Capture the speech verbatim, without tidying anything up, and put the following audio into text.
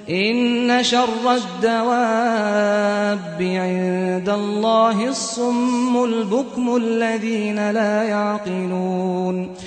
إن شر الدواب عند الله الصم البكم الذين لا يعقلون